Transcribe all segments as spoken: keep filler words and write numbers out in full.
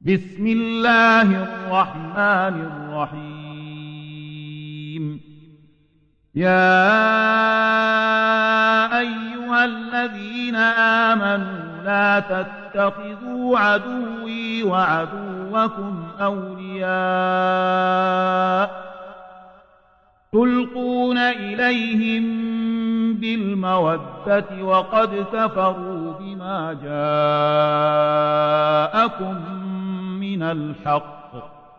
بسم الله الرحمن الرحيم. يا أيها الذين آمنوا لا تتخذوا عدوي وعدوكم أولياء تلقون إليهم بالمودة وقد كفروا بما جاءكم من الحق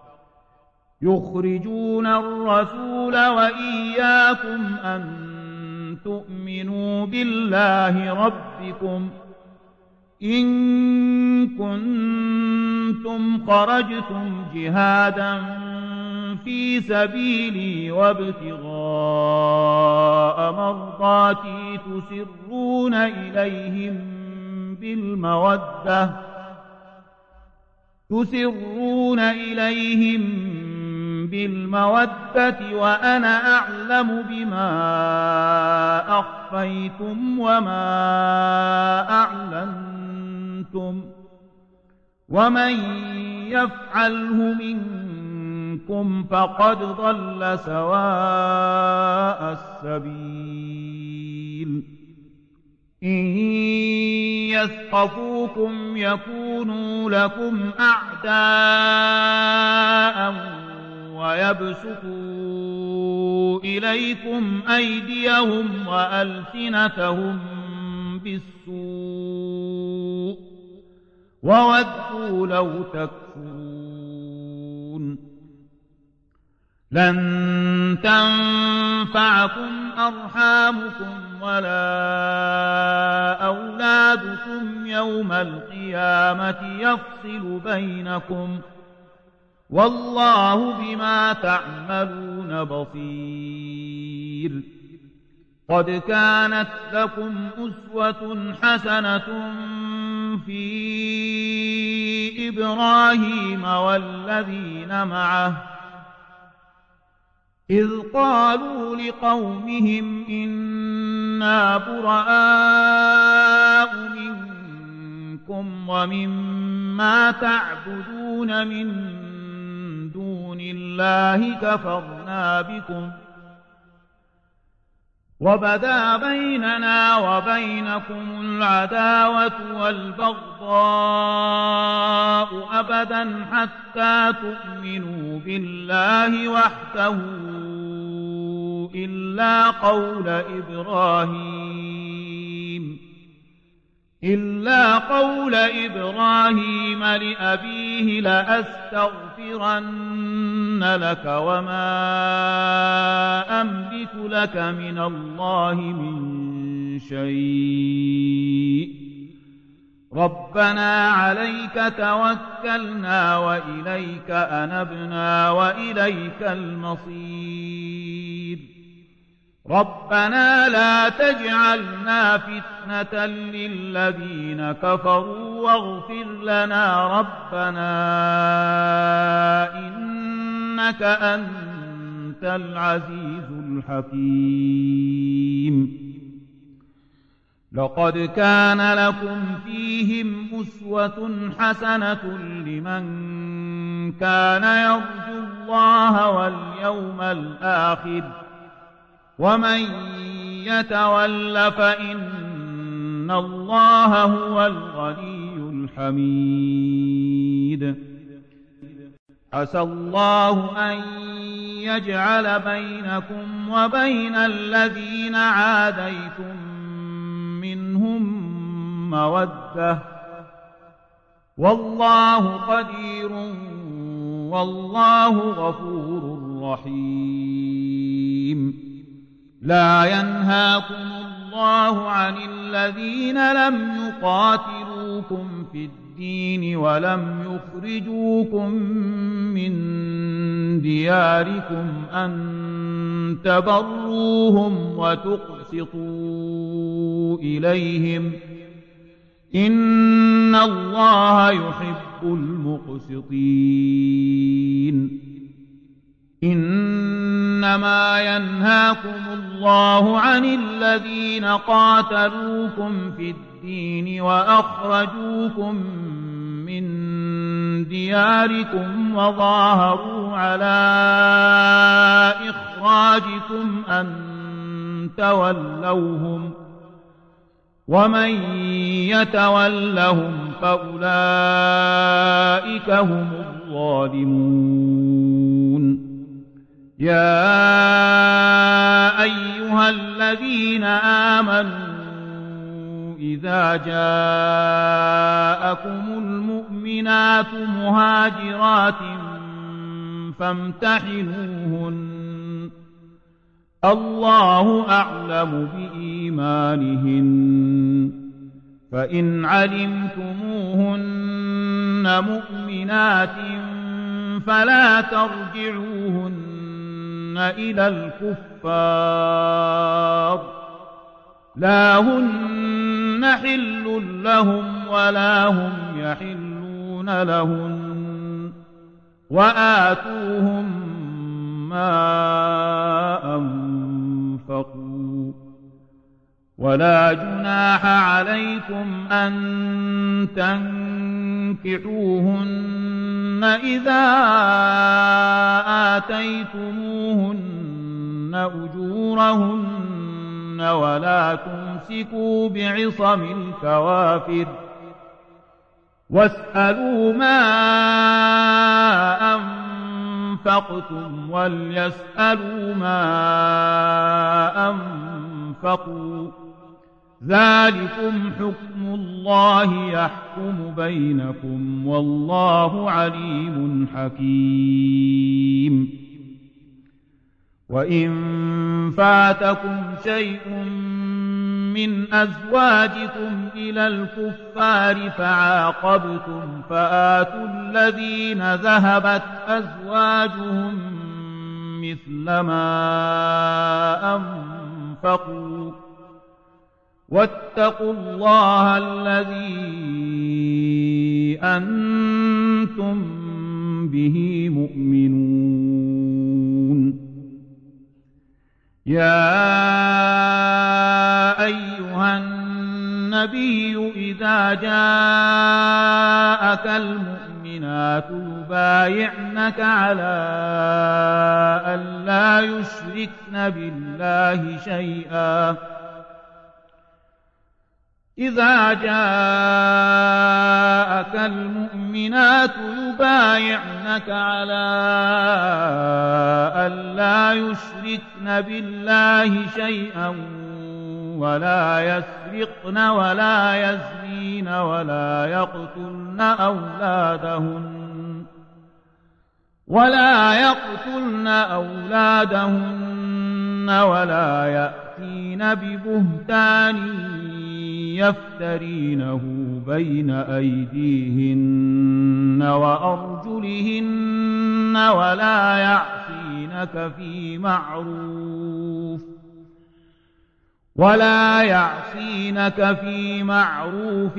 يخرجون الرسول وإياكم أن تؤمنوا بالله ربكم إن كنتم خرجتم جهادا في سبيلي وابتغاء مرضاتي تسرون إليهم بالمودة تسرون إليهم بالمودة وأنا أعلم بما أخفيتم وما أعلنتم ومن يفعله منكم فقد ضل سواء السبيل. إن يثقفوكم يكونوا لكم أعداء ويبسطوا إليكم أيديهم وألسنتهم بالسوء وودوا لو تكفرون. لن تنفعكم أرحامكم ولا أولادكم يوم القيامة يفصل بينكم والله بما تعملون بصير. قد كانت لكم أسوة حسنة في إبراهيم والذين معه إذ قالوا لقومهم إنا براء منكم ومما تعبدون من دون الله كفرنا بكم وبدا بيننا وبينكم العداوة والبغضاء أبدا حتى تؤمنوا بالله وحده إلا قول إبراهيم إلا قول إبراهيم لأبيه لأستغفرن لك وما أملك لك من الله من شيء ربنا عليك توكلنا وإليك أنبنا وإليك المصير. ربنا لا تجعلنا فتنة للذين كفروا واغفر لنا ربنا إنك أنت العزيز الحكيم. لقد كان لكم فيهم أسوة حسنة لمن كان يرجو الله واليوم الآخر ومن يتول فإن الله هو الغني الحميد. عسى الله أن يجعل بينكم وبين الذين عاديتم منهم مودة والله قدير والله غفور رحيم. لا ينهاكم الله عن الذين لم يقاتلوكم في الدين ولم يخرجوكم من دياركم أن تبروهم وتقسطوا إليهم إن الله يحب المقسطين. إنما ينهاكم الله عن الذين قاتلوكم في الدين وأخرجوكم من دياركم وظاهروا على إخراجكم أن تولوهم ومن يتولهم فأولئك هم الظالمون. يا أيها الذين آمنوا إذا جاءكم المؤمنات مهاجرات فامتحنوهن الله أعلم بإيمانهن فإن علمتموهن مؤمنات فلا ترجعوهن إلى الكفار لا هن حل لهم ولا هم يحلون لهن وآتوهم ما أنفقوا ولا جناح عليكم أن تنكحوهن إذا آتيتموهن أجورهن ولا تمسكوا بعصم الكوافر واسألوا ما أنفقتم وليسألوا ما أنفقوا ذلكم حكم الله يحكم بينكم والله عليم حكيم. وإن فاتكم شيء من أزواجكم إلى الكفار فعاقبتم فآتوا الذين ذهبت أزواجهم مثل ما أنفقوا واتقوا الله الذي أنتم به مؤمنون. يا أيها النبي إذا جاءك المؤمنات يبايعنك على أن لا يشركن بالله شيئا إذا جاءك المؤمنات يبايعنك على أن لا يشركن بالله شيئا ولا يسرقن ولا يزنين ولا يقتلن أولادهن ولا يقتلن أولادهن ولا يأتين ببهتان يفترينه بين أيديهن وأرجلهن ولا يعصينك في معروف ولا يعصينك في معروف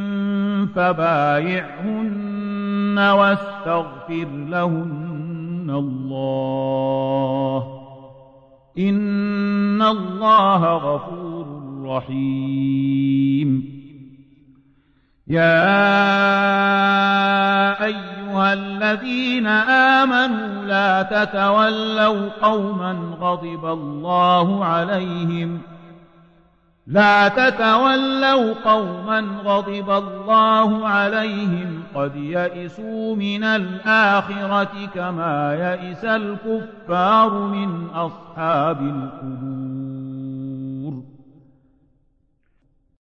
فبايعهن واستغفر لهن الله إن الله غفور رحيم. يا أيها الذين آمنوا لا تتولوا قوما غضب الله عليهم لا تتولوا قوما غضب الله عليهم قد يئسوا من الآخرة كما يئس الكفار من أصحاب القبور.